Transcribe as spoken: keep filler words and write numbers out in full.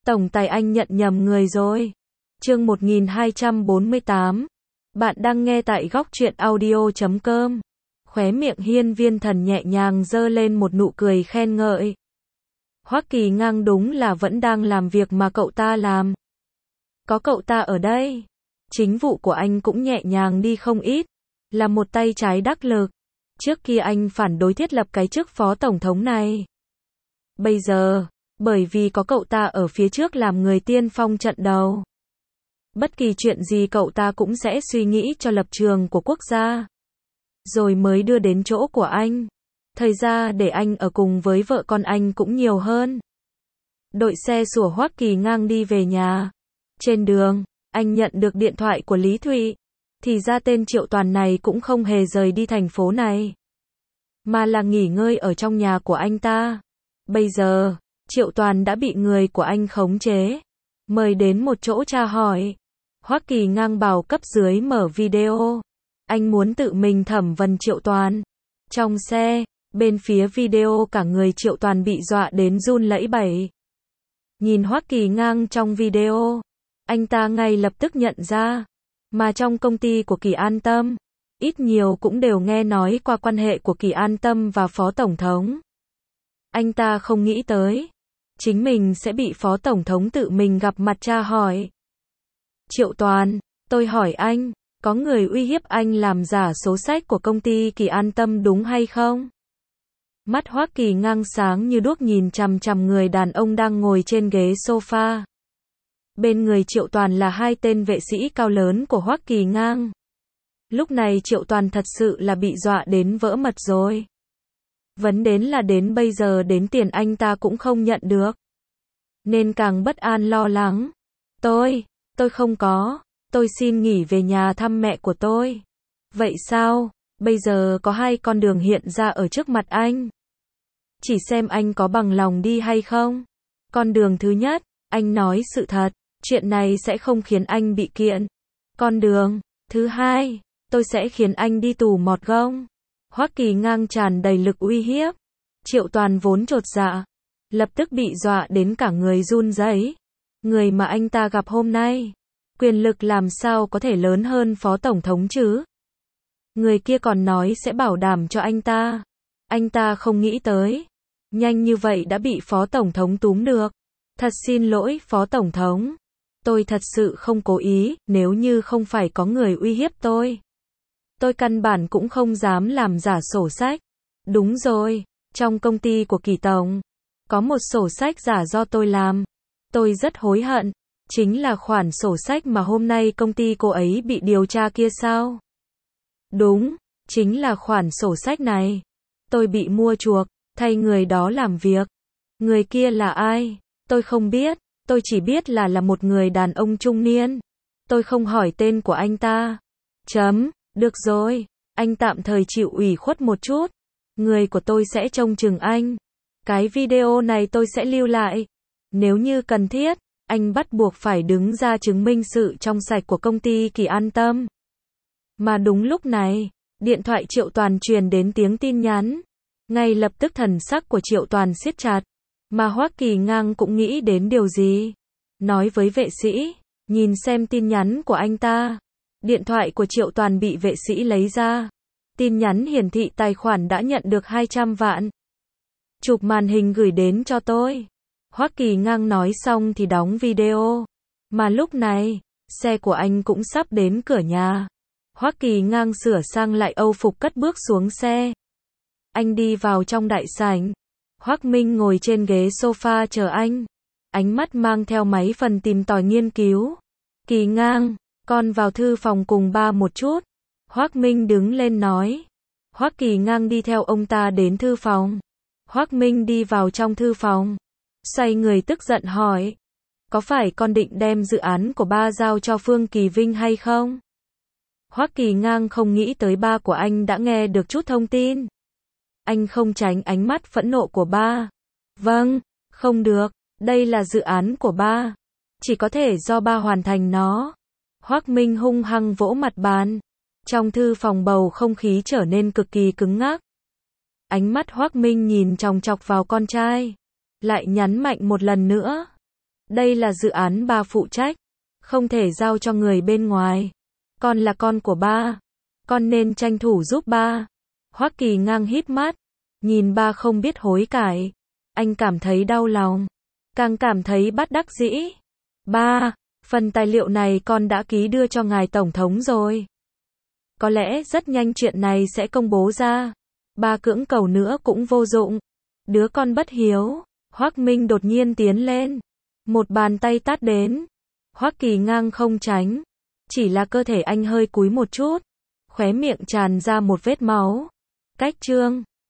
Tổng tài anh nhận nhầm người rồi. Chương một nghìn hai trăm bốn mươi tám. Bạn đang nghe tại góc truyện audio chấm com. Khóe miệng Hiên Viên Thần nhẹ nhàng giơ lên một nụ cười khen ngợi. Hoắc Kỳ Ngang đúng là vẫn đang làm việc mà cậu ta làm. Có cậu ta ở đây, chính vụ của anh cũng nhẹ nhàng đi không ít, là một tay trái đắc lực. Trước kia anh phản đối thiết lập cái chức phó tổng thống này. Bây giờ, bởi vì có cậu ta ở phía trước làm người tiên phong trận đầu. Bất kỳ chuyện gì cậu ta cũng sẽ suy nghĩ cho lập trường của quốc gia. Rồi mới đưa đến chỗ của anh. Thời gian để anh ở cùng với vợ con anh cũng nhiều hơn. Đội xe sủa Hoắc Kỳ Ngang đi về nhà. Trên đường, anh nhận được điện thoại của Lý Thụy. Thì ra tên Triệu Toàn này cũng không hề rời đi thành phố này, mà là nghỉ ngơi ở trong nhà của anh ta. Bây giờ, Triệu Toàn đã bị người của anh khống chế, mời đến một chỗ tra hỏi. Hoắc Kỳ Ngang bảo cấp dưới mở video. Anh muốn tự mình thẩm vấn Triệu Toàn. Trong xe, bên phía video cả người Triệu Toàn bị dọa đến run lẩy bẩy. Nhìn Hoắc Kỳ Ngang trong video, anh ta ngay lập tức nhận ra, mà trong công ty của Kỳ An Tâm, ít nhiều cũng đều nghe nói qua quan hệ của Kỳ An Tâm và Phó Tổng thống. Anh ta không nghĩ tới, chính mình sẽ bị Phó Tổng thống tự mình gặp mặt tra hỏi. Triệu Toàn, tôi hỏi anh, có người uy hiếp anh làm giả số sách của công ty Kỳ An Tâm đúng hay không? Mắt Hoắc Kỳ Ngang sáng như đuốc nhìn chằm chằm người đàn ông đang ngồi trên ghế sofa. Bên người Triệu Toàn là hai tên vệ sĩ cao lớn của Hoắc Kỳ Ngang. Lúc này Triệu Toàn thật sự là bị dọa đến vỡ mật rồi. Vấn đến là đến bây giờ đến tiền anh ta cũng không nhận được, nên càng bất an lo lắng. Tôi, tôi không có, tôi xin nghỉ về nhà thăm mẹ của tôi. Vậy sao, bây giờ có hai con đường hiện ra ở trước mặt anh. Chỉ xem anh có bằng lòng đi hay không. Con đường thứ nhất, anh nói sự thật, chuyện này sẽ không khiến anh bị kiện. Con đường thứ hai, tôi sẽ khiến anh đi tù mọt gông. Hoắc Kỳ Ngang tràn đầy lực uy hiếp. Triệu Toàn vốn chột dạ, lập tức bị dọa đến cả người run rẩy. Người mà anh ta gặp hôm nay, quyền lực làm sao có thể lớn hơn Phó Tổng thống chứ? Người kia còn nói sẽ bảo đảm cho anh ta. Anh ta không nghĩ tới, nhanh như vậy đã bị Phó Tổng thống túm được. Thật xin lỗi Phó Tổng thống. Tôi thật sự không cố ý, nếu như không phải có người uy hiếp tôi, tôi căn bản cũng không dám làm giả sổ sách. Đúng rồi, trong công ty của Kỳ Tổng, có một sổ sách giả do tôi làm. Tôi rất hối hận, chính là khoản sổ sách mà hôm nay công ty cô ấy bị điều tra kia sao? Đúng, chính là khoản sổ sách này. Tôi bị mua chuộc, thay người đó làm việc. Người kia là ai? Tôi không biết, tôi chỉ biết là là một người đàn ông trung niên. Tôi không hỏi tên của anh ta. Chấm, được rồi, anh tạm thời chịu ủy khuất một chút. Người của tôi sẽ trông chừng anh. Cái video này tôi sẽ lưu lại. Nếu như cần thiết, anh bắt buộc phải đứng ra chứng minh sự trong sạch của công ty Kỳ An Tâm. Mà đúng lúc này, điện thoại Triệu Toàn truyền đến tiếng tin nhắn. Ngay lập tức thần sắc của Triệu Toàn siết chặt. Mà Hoắc Kỳ Ngang cũng nghĩ đến điều gì. Nói với vệ sĩ, nhìn xem tin nhắn của anh ta. Điện thoại của Triệu Toàn bị vệ sĩ lấy ra. Tin nhắn hiển thị tài khoản đã nhận được hai trăm vạn. Chụp màn hình gửi đến cho tôi. Hoắc Kỳ Ngang nói xong thì đóng video. Mà lúc này, xe của anh cũng sắp đến cửa nhà. Hoắc Kỳ Ngang sửa sang lại âu phục cất bước xuống xe. Anh đi vào trong đại sảnh. Hoắc Minh ngồi trên ghế sofa chờ anh. Ánh mắt mang theo mấy phần tìm tòi nghiên cứu. Kỳ Ngang, con vào thư phòng cùng ba một chút. Hoắc Minh đứng lên nói. Hoắc Kỳ Ngang đi theo ông ta đến thư phòng. Hoắc Minh đi vào trong thư phòng. Xoay người tức giận hỏi. Có phải con định đem dự án của ba giao cho Phương Kỳ Vinh hay không? Hoắc Kỳ Ngang không nghĩ tới ba của anh đã nghe được chút thông tin. Anh không tránh ánh mắt phẫn nộ của ba. Vâng, không được, đây là dự án của ba. Chỉ có thể do ba hoàn thành nó. Hoắc Minh hung hăng vỗ mặt bàn. Trong thư phòng bầu không khí trở nên cực kỳ cứng ngắc. Ánh mắt Hoắc Minh nhìn chòng chọc vào con trai. Lại nhấn mạnh một lần nữa. Đây là dự án ba phụ trách, không thể giao cho người bên ngoài. Con là con của ba, con nên tranh thủ giúp ba. Hoắc Kỳ Ngang híp mắt, nhìn ba không biết hối cải. Anh cảm thấy đau lòng, càng cảm thấy bất đắc dĩ. Ba, phần tài liệu này con đã ký đưa cho ngài tổng thống rồi. Có lẽ rất nhanh chuyện này sẽ công bố ra. Ba cưỡng cầu nữa cũng vô dụng. Đứa con bất hiếu. Hoắc Minh đột nhiên tiến lên, một bàn tay tát đến. Hoắc Kỳ Ngang không tránh, chỉ là cơ thể anh hơi cúi một chút, khóe miệng tràn ra một vết máu. Cách chương